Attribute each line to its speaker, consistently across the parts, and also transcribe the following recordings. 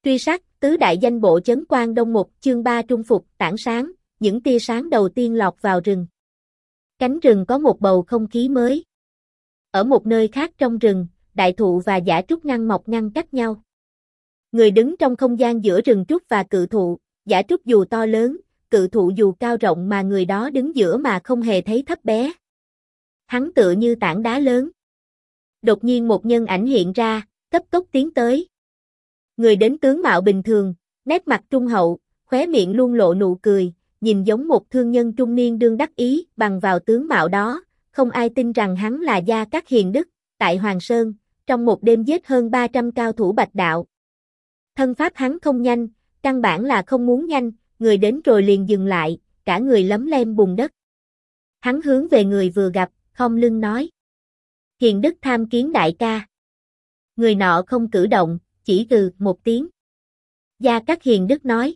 Speaker 1: Truy sát, tứ đại danh bộ chấn Quan Đông một chương 3 trung phục, tảng sáng, những tia sáng đầu tiên lọt vào rừng. Cánh rừng có một bầu không khí mới. Ở một nơi khác trong rừng, đại thụ và giả trúc mọc ngăn cách nhau. Người đứng trong không gian giữa rừng trúc và cự thụ, giả trúc dù to lớn, cự thụ dù cao rộng mà người đó đứng giữa mà không hề thấy thấp bé. Hắn tựa như tảng đá lớn. Đột nhiên một nhân ảnh hiện ra, cấp tốc tiến tới. Người đến tướng mạo bình thường, nét mặt trung hậu, khóe miệng luôn lộ nụ cười, nhìn giống một thương nhân trung niên đương đắc ý, bằng vào tướng mạo đó, không ai tin rằng hắn là Gia Cát Hiền Đức, tại Hoàng Sơn, trong một đêm giết hơn 300 cao thủ Bạch Đạo. Thân pháp hắn không nhanh, căn bản là không muốn nhanh, người đến rồi liền dừng lại, cả người lấm lem bùn đất. Hắn hướng về người vừa gặp, khom lưng nói: Hiền Đức tham kiến đại ca. Người nọ không cử động, chỉ gừ một tiếng. Gia Cát Hiền Đức nói: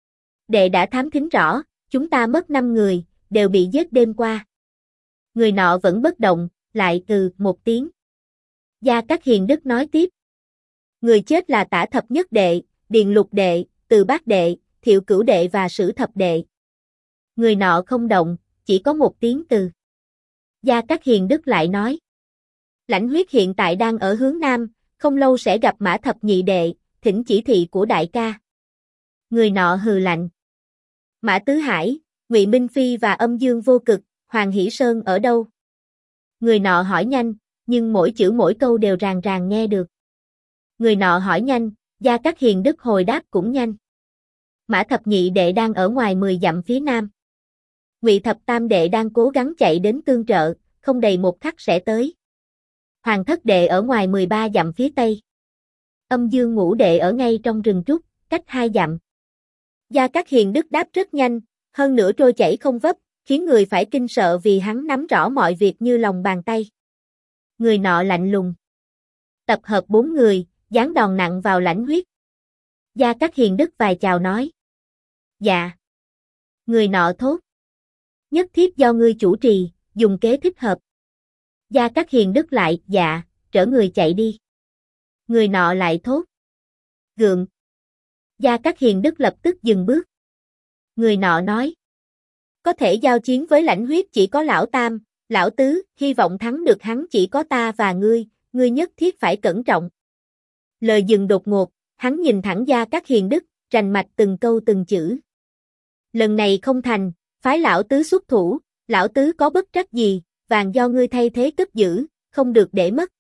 Speaker 1: Đệ đã thám thính rõ, chúng ta mất 5 người, đều bị giết đêm qua. Người nọ vẫn bất động, lại gừ một tiếng. Gia Cát Hiền Đức nói tiếp: Người chết là Tả Thập Nhất Đệ, Điền Lục Đệ, Từ Bát Đệ, Thiệu Cửu Đệ và Sử Thập Đệ. Người nọ không động, chỉ có một tiếng từ. Gia Cát Hiền Đức lại nói: Lãnh Huyết hiện tại đang ở hướng Nam, không lâu sẽ gặp Mã Thập Nhị Đệ, thỉnh chỉ thị của đại ca. Người nọ hừ lạnh: Mã Tứ Hải, Ngụy Minh Phi và Âm Dương Vô Cực, Hoàng Hỷ Sơn ở đâu? Người nọ hỏi nhanh, nhưng mỗi chữ mỗi câu đều ràng ràng nghe được. Người nọ hỏi nhanh, Gia Cát Hiền Đức hồi đáp cũng nhanh. Mã Thập Nhị Đệ đang ở ngoài 10 dặm phía nam. Ngụy Thập Tam Đệ đang cố gắng chạy đến tương trợ, không đầy một khắc sẽ tới. Hoàng Thất Đệ ở ngoài 13 dặm phía tây. Âm Dương Ngũ Đệ ở ngay trong rừng trúc, cách 2 dặm. Gia Cát Hiền Đức đáp rất nhanh, hơn nữa trôi chảy không vấp, khiến người phải kinh sợ vì hắn nắm rõ mọi việc như lòng bàn tay. Người nọ lạnh lùng. Tập hợp 4 người, giáng đòn nặng vào Lãnh Huyết. Gia Cát Hiền Đức vài chào nói: Dạ. Người nọ thốt: Nhất thiết do ngươi chủ trì, dùng kế thích hợp. Gia Cát Hiền Đức lại: Dạ, trở người chạy đi. Người nọ lại thốt: Gượng. Gia Cát Hiền Đức lập tức dừng bước. Người nọ nói: Có thể giao chiến với Lãnh Huyết chỉ có lão Tam, lão Tứ, hy vọng thắng được hắn chỉ có ta và ngươi nhất thiết phải cẩn trọng. Lời dừng đột ngột, hắn nhìn thẳng Gia Cát Hiền Đức, rành mạch từng câu từng chữ. Lần này không thành, phái lão Tứ xuất thủ, lão Tứ có bất trắc gì, vàng do ngươi thay thế cất giữ, không được để mất.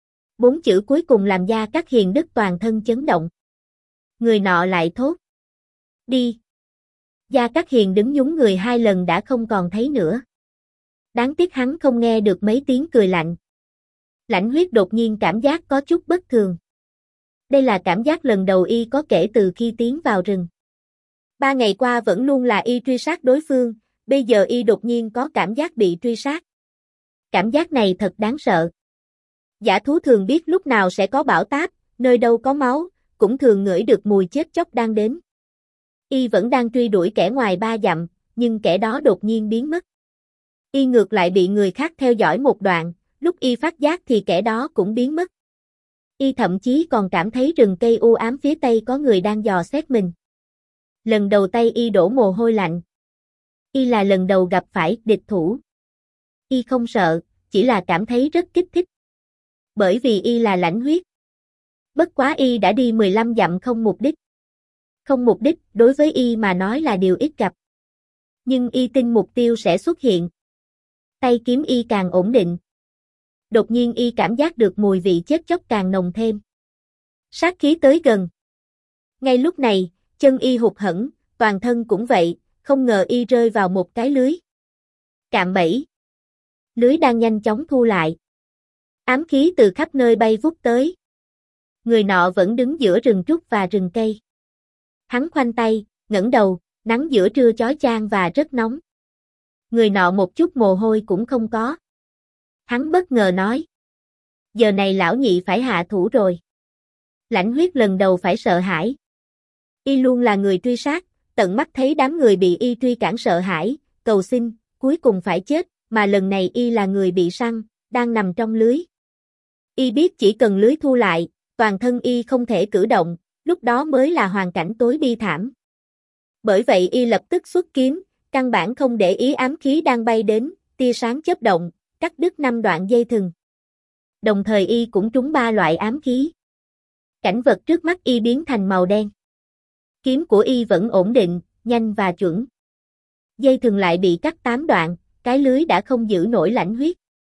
Speaker 1: 4 chữ cuối cùng làm Gia Cát Hiền Đức toàn thân chấn động. Người nọ lại thốt: Đi. Gia Cát Hiền đứng nhún người 2 lần đã không còn thấy nữa. Đáng tiếc hắn không nghe được mấy tiếng cười lạnh. Lãnh Huyết đột nhiên cảm giác có chút bất thường. Đây là cảm giác lần đầu y có kể từ khi tiến vào rừng. 3 ngày qua vẫn luôn là y truy sát đối phương, bây giờ y đột nhiên có cảm giác bị truy sát. Cảm giác này thật đáng sợ. Dã thú thường biết lúc nào sẽ có bão táp, nơi đâu có máu, cũng thường ngửi được mùi chết chóc đang đến. Y vẫn đang truy đuổi kẻ ngoài 3 dặm, nhưng kẻ đó đột nhiên biến mất. Y ngược lại bị người khác theo dõi một đoạn, lúc y phát giác thì kẻ đó cũng biến mất. Y thậm chí còn cảm thấy rừng cây u ám phía tây có người đang dò xét mình. Lần đầu tay y đổ mồ hôi lạnh. Y là lần đầu gặp phải địch thủ. Y không sợ, chỉ là cảm thấy rất kích thích. Bởi vì y là Lãnh Huyết. Bất quá y đã đi 15 dặm không mục đích. Không mục đích đối với y mà nói là điều ít gặp. Nhưng y tin mục tiêu sẽ xuất hiện. Tay kiếm y càng ổn định. Đột nhiên y cảm giác được mùi vị chết chóc càng nồng thêm. Sát khí tới gần. Ngay lúc này, chân y hụt hẫng, toàn thân cũng vậy, không ngờ y rơi vào một cái lưới. Cạm bẫy. Lưới đang nhanh chóng thu lại. Ám khí từ khắp nơi bay vút tới. Người nọ vẫn đứng giữa rừng trúc và rừng cây. Hắn khoanh tay, ngẩng đầu, nắng giữa trưa chói chang và rất nóng. Người nọ một chút mồ hôi cũng không có. Hắn bất ngờ nói: Giờ này lão nhị phải hạ thủ rồi. Lãnh Huyết lần đầu phải sợ hãi. Y luôn là người truy sát, tận mắt thấy đám người bị y truy cản sợ hãi, cầu xin, cuối cùng phải chết, mà lần này y là người bị săn, đang nằm trong lưới. Y biết chỉ cần lưới thu lại, toàn thân y không thể cử động, lúc đó mới là hoàn cảnh tối bi thảm. Bởi vậy y lập tức xuất kiếm, căn bản không để ý ám khí đang bay đến, tia sáng chớp động, cắt đứt 5 đoạn dây thừng. Đồng thời y cũng trúng 3 loại ám khí. Cảnh vật trước mắt y biến thành màu đen. Kiếm của y vẫn ổn định, nhanh và chuẩn. Dây thừng lại bị cắt 8 đoạn, cái lưới đã không giữ nổi lãnh huyết.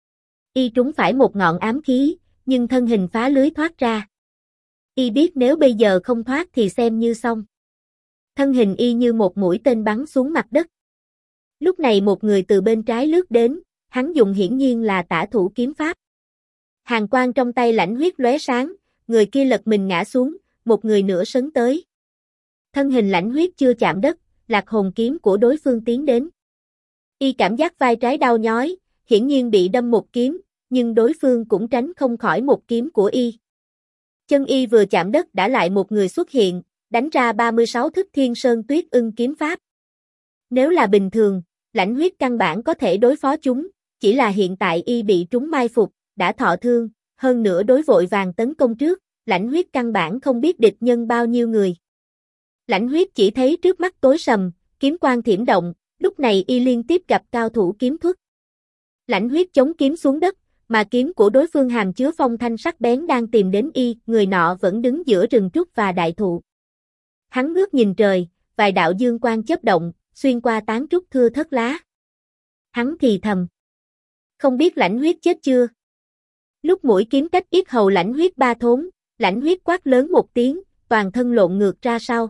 Speaker 1: Y trúng phải một ngọn ám khí, nhưng thân hình phá lưới thoát ra. Y biết nếu bây giờ không thoát thì xem như xong. Thân hình y như một mũi tên bắn xuống mặt đất. Lúc này một người từ bên trái lướt đến, hắn dùng hiển nhiên là tả thủ kiếm pháp. Hàn quang trong tay lãnh huyết lóe sáng, người kia lật mình ngã xuống, một người nữa sấn tới. Thân hình lãnh huyết chưa chạm đất, lạc hồn kiếm của đối phương tiến đến. Y cảm giác vai trái đau nhói, hiển nhiên bị đâm một kiếm, nhưng đối phương cũng tránh không khỏi một kiếm của y. Chân y vừa chạm đất đã lại một người xuất hiện, đánh ra 36 thức Thiên Sơn Tuyết Ưng kiếm pháp. Nếu là bình thường, lãnh huyết căn bản có thể đối phó chúng, chỉ là hiện tại y bị trúng mai phục, đã thọ thương, hơn nữa đối vội vàng tấn công trước, lãnh huyết căn bản không biết địch nhân bao nhiêu người. Lãnh huyết chỉ thấy trước mắt tối sầm, kiếm quang thiểm động, lúc này y liên tiếp gặp cao thủ kiếm thuật. Lãnh huyết chống kiếm xuống đất, mà kiếm của đối phương hàm chứa phong thanh sắc bén đang tìm đến y, người nọ vẫn đứng giữa rừng trúc và đại thụ. Hắn ngước nhìn trời, vài đạo dương quang chớp động, xuyên qua tán trúc thưa thớt lá. Hắn thì thầm. Không biết lãnh huyết chết chưa? Lúc mũi kiếm cách yết hầu lãnh huyết 3 thốn, lãnh huyết quát lớn một tiếng, toàn thân lộn ngược ra sau.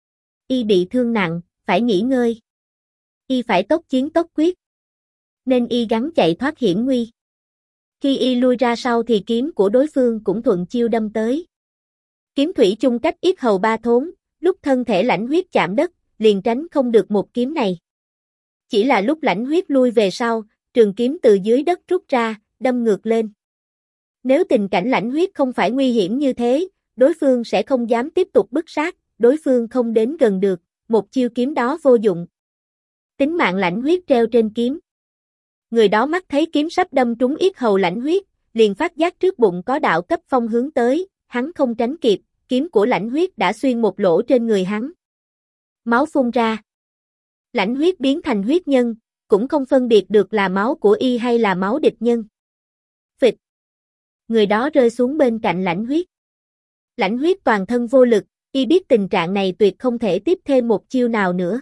Speaker 1: Y bị thương nặng, phải nghỉ ngơi. Y phải tốc chiến tốc quyết. Nên y gắng chạy thoát hiểm nguy. Khi y lui ra sau thì kiếm của đối phương cũng thuận chiêu đâm tới. Kiếm thủy chung cách yết hầu 3 thốn, lúc thân thể lãnh huyết chạm đất, liền tránh không được một kiếm này. Chỉ là lúc lãnh huyết lui về sau, trường kiếm từ dưới đất rút ra, đâm ngược lên. Nếu tình cảnh lãnh huyết không phải nguy hiểm như thế, đối phương sẽ không dám tiếp tục bức sát, đối phương không đến gần được, một chiêu kiếm đó vô dụng. Tính mạng lãnh huyết treo trên kiếm. Người đó mắt thấy kiếm sắp đâm trúng yết hầu lãnh huyết, liền phát giác trước bụng có đạo cấp phong hướng tới, hắn không tránh kịp, kiếm của lãnh huyết đã xuyên một lỗ trên người hắn. Máu phun ra. Lãnh huyết biến thành huyết nhân, cũng không phân biệt được là máu của y hay là máu địch nhân. Phịch. Người đó rơi xuống bên cạnh lãnh huyết. Lãnh huyết toàn thân vô lực, y biết tình trạng này tuyệt không thể tiếp thêm một chiêu nào nữa.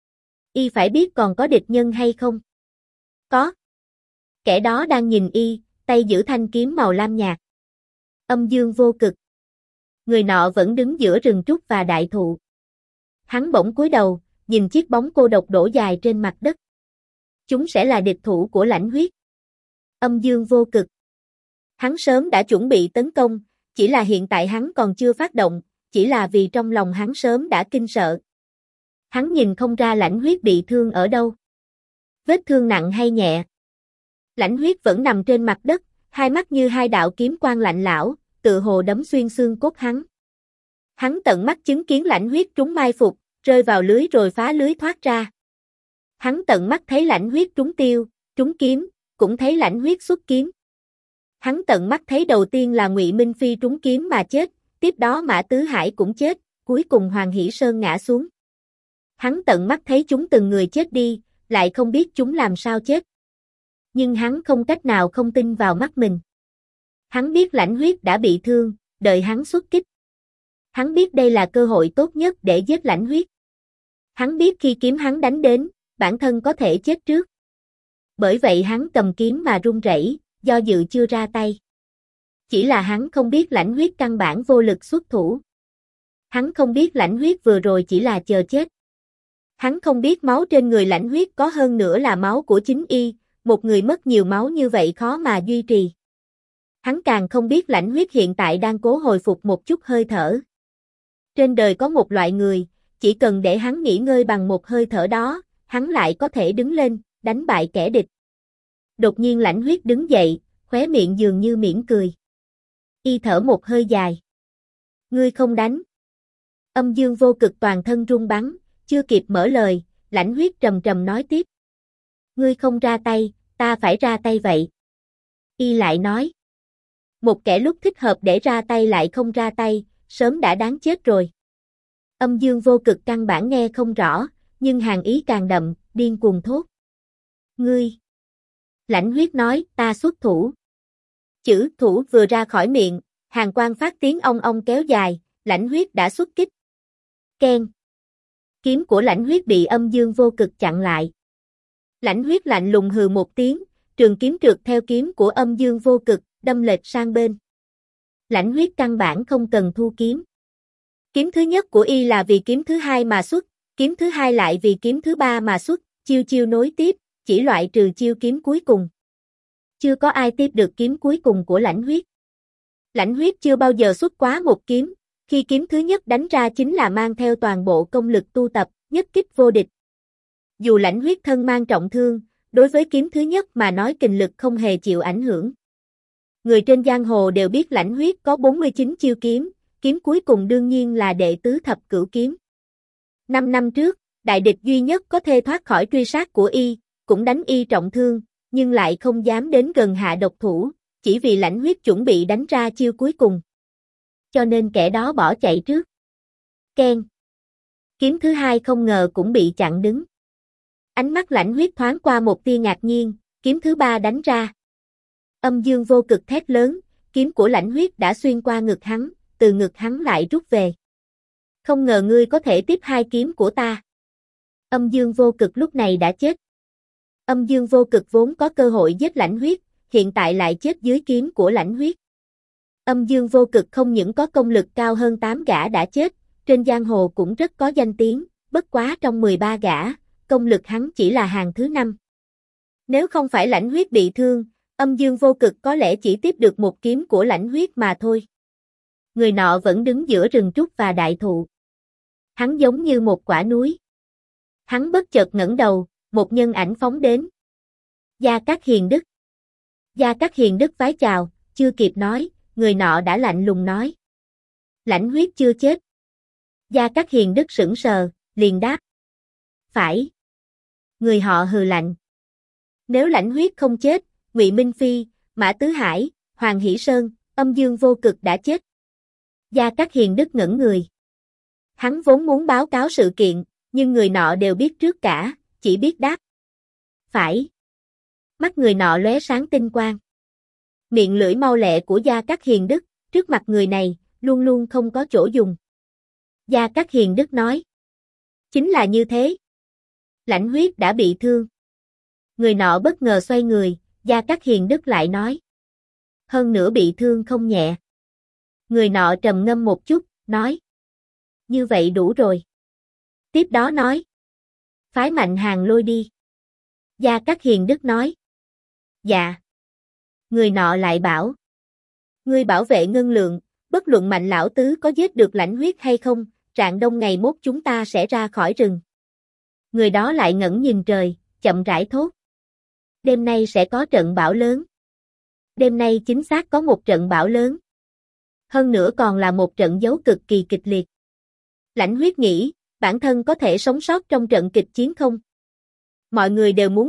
Speaker 1: Y phải biết còn có địch nhân hay không? Có. Kẻ đó đang nhìn y, tay giữ thanh kiếm màu lam nhạt. Âm dương vô cực. Người nọ vẫn đứng giữa rừng trúc và đại thụ. Hắn bỗng cúi đầu, nhìn chiếc bóng cô độc đổ dài trên mặt đất. Chúng sẽ là địch thủ của lãnh huyết. Âm dương vô cực. Hắn sớm đã chuẩn bị tấn công, chỉ là hiện tại hắn còn chưa phát động, chỉ là vì trong lòng hắn sớm đã kinh sợ. Hắn nhìn không ra lãnh huyết bị thương ở đâu. Vết thương nặng hay nhẹ. Lãnh huyết vẫn nằm trên mặt đất, hai mắt như hai đạo kiếm quang lạnh lẽo, tự hồ đấm xuyên xương cốt hắn. Hắn tận mắt chứng kiến lãnh huyết trúng mai phục, rơi vào lưới rồi phá lưới thoát ra. Hắn tận mắt thấy lãnh huyết trúng tiêu, trúng kiếm, cũng thấy lãnh huyết xuất kiếm. Hắn tận mắt thấy đầu tiên là Ngụy Minh Phi trúng kiếm mà chết, tiếp đó Mã Tứ Hải cũng chết, cuối cùng Hoàng Hỷ Sơn ngã xuống. Hắn tận mắt thấy chúng từng người chết đi, lại không biết chúng làm sao chết. Nhưng hắn không cách nào không tin vào mắt mình. Hắn biết lãnh huyết đã bị thương, đợi hắn xuất kích. Hắn biết đây là cơ hội tốt nhất để giết lãnh huyết. Hắn biết khi kiếm hắn đánh đến, bản thân có thể chết trước. Bởi vậy hắn cầm kiếm mà run rẩy, do dự chưa ra tay. Chỉ là hắn không biết lãnh huyết căn bản vô lực xuất thủ. Hắn không biết lãnh huyết vừa rồi chỉ là chờ chết. Hắn không biết máu trên người lãnh huyết có hơn nữa là máu của chính y, một người mất nhiều máu như vậy khó mà duy trì. Hắn càng không biết lãnh huyết hiện tại đang cố hồi phục một chút hơi thở. Trên đời có một loại người, chỉ cần để hắn nghỉ ngơi bằng một hơi thở đó, hắn lại có thể đứng lên, đánh bại kẻ địch. Đột nhiên lãnh huyết đứng dậy, khóe miệng dường như mỉm cười. Y thở một hơi dài. Ngươi không đánh. Âm dương vô cực toàn thân run bắn, chưa kịp mở lời, lãnh huyết trầm trầm nói tiếp. Ngươi không ra tay, ta phải ra tay vậy. Y lại nói. Một kẻ lúc thích hợp để ra tay lại không ra tay, sớm đã đáng chết rồi. Âm Dương Vô Cực căn bản nghe không rõ, nhưng hàn ý càng đậm, điên cuồng thốt. Ngươi! Lãnh Huyết nói, ta xuất thủ. Chữ thủ vừa ra khỏi miệng, hàn quang phát tiếng ong ong kéo dài, Lãnh Huyết đã xuất kích. Keng! Kiếm của Lãnh Huyết bị Âm Dương Vô Cực chặn lại. Lãnh Huyết lạnh lùng hừ một tiếng, trường kiếm trượt theo kiếm của Âm Dương Vô Cực, đâm lệch sang bên. Lãnh Huyết căn bản không cần thu kiếm. Kiếm thứ nhất của y là vì kiếm thứ hai mà xuất, kiếm thứ hai lại vì kiếm thứ ba mà xuất, chiêu chiêu nối tiếp, chỉ loại trừ chiêu kiếm cuối cùng. Chưa có ai tiếp được kiếm cuối cùng của Lãnh Huyết. Lãnh Huyết chưa bao giờ xuất quá một kiếm, khi kiếm thứ nhất đánh ra chính là mang theo toàn bộ công lực tu tập, nhất kích vô địch. Dù Lãnh Huyết thân mang trọng thương, đối với kiếm thứ nhất mà nói kình lực không hề chịu ảnh hưởng. Người trên giang hồ đều biết Lãnh Huyết có 49 chiêu kiếm, kiếm cuối cùng đương nhiên là đệ tứ thập cửu kiếm. 5 năm trước, đại địch duy nhất có thể thoát khỏi truy sát của y, cũng đánh y trọng thương, nhưng lại không dám đến gần hạ độc thủ, chỉ vì Lãnh Huyết chuẩn bị đánh ra chiêu cuối cùng. Cho nên kẻ đó bỏ chạy trước. Keng! Kiếm thứ hai không ngờ cũng bị chặn đứng. Ánh mắt Lãnh Huyết thoáng qua một tia ngạc nhiên, kiếm thứ ba đánh ra. Âm Dương Vô Cực thét lớn, kiếm của Lãnh Huyết đã xuyên qua ngực hắn, từ ngực hắn lại rút về. Không ngờ ngươi có thể tiếp hai kiếm của ta. Âm Dương Vô Cực lúc này đã chết. Âm Dương Vô Cực vốn có cơ hội giết Lãnh Huyết, hiện tại lại chết dưới kiếm của Lãnh Huyết. Âm Dương Vô Cực không những có công lực cao hơn 8 gã đã chết, trên giang hồ cũng rất có danh tiếng, bất quá trong 13 gã, công lực hắn chỉ là hàng thứ 5. Nếu không phải Lãnh Huyết bị thương, Âm Dương Vô Cực có lẽ chỉ tiếp được một kiếm của Lãnh Huyết mà thôi. Người nọ vẫn đứng giữa rừng trúc và đại thụ. Hắn giống như một quả núi. Hắn bất chợt ngẩng đầu, một nhân ảnh phóng đến. Gia Cát Hiền Đức. Gia Cát Hiền Đức vái chào, chưa kịp nói, người nọ đã lạnh lùng nói. Lãnh Huyết chưa chết. Gia Cát Hiền Đức sững sờ, liền đáp. Phải. Người họ hừ lạnh. Nếu Lãnh Huyết không chết, Ngụy Minh Phi, Mã Tứ Hải, Hoàng Hỷ Sơn, Âm Dương Vô Cực đã chết. Gia Cát Hiền Đức ngẩn người. Hắn vốn muốn báo cáo sự kiện, nhưng người nọ đều biết trước cả, chỉ biết đáp. Phải. Mắt người nọ lóe sáng tinh quang. Miệng lưỡi mau lẹ của Gia Cát Hiền Đức, trước mặt người này, luôn luôn không có chỗ dùng. Gia Cát Hiền Đức nói. Chính là như thế. Lãnh Huyết đã bị thương. Người nọ bất ngờ xoay người, Gia Cát Hiền Đức lại nói. Hơn nữa bị thương không nhẹ. Người nọ trầm ngâm một chút, nói. Như vậy đủ rồi. Tiếp đó nói. Phái Mạnh Hàn Lôi đi. Gia Cát Hiền Đức nói. Dạ. Người nọ lại bảo. Ngươi bảo vệ ngân lượng, bất luận Mạnh lão tứ có giết được Lãnh Huyết hay không, rạng đông ngày mốt chúng ta sẽ ra khỏi rừng. Người đó lại ngẩng nhìn trời, chậm rãi thốt. Đêm nay sẽ có trận bão lớn. Đêm nay chính xác có một trận bão lớn. Hơn nữa còn là một trận dấu cực kỳ kịch liệt. Lãnh Huyết nghĩ, bản thân có thể sống sót trong trận kịch chiến không? Mọi người đều muốn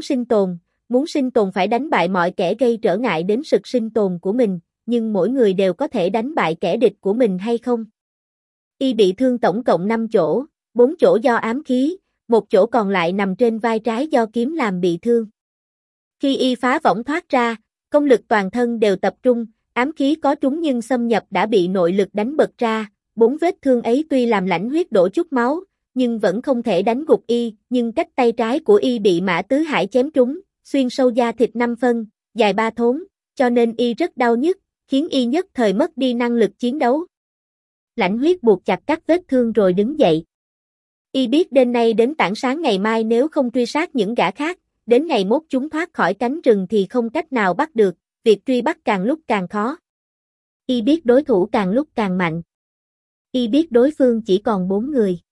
Speaker 1: sinh tồn phải đánh bại mọi kẻ gây trở ngại đến sự sinh tồn của mình, nhưng mỗi người đều có thể đánh bại kẻ địch của mình hay không? Y bị thương tổng cộng 5 chỗ, 4 chỗ do ám khí, một chỗ còn lại nằm trên vai trái do kiếm làm bị thương. Khi y phá võng thoát ra, công lực toàn thân đều tập trung, ám khí có trúng nhưng xâm nhập đã bị nội lực đánh bật ra, 4 vết thương ấy tuy làm Lãnh Huyết đổ chút máu, nhưng vẫn không thể đánh gục y, nhưng cách tay trái của y bị Mã Tứ Hải chém trúng, xuyên sâu da thịt 5 phân, dài 3 thốn, cho nên y rất đau nhức, khiến y nhất thời mất đi năng lực chiến đấu. Lãnh Huyết buộc chặt các vết thương rồi đứng dậy. Y biết đêm nay đến tảng sáng ngày mai nếu không truy sát những gã khác, đến ngày mốt chúng thoát khỏi cánh rừng thì không cách nào bắt được, việc truy bắt càng lúc càng khó. Y biết đối thủ càng lúc càng mạnh. Y biết đối phương chỉ còn 4 người.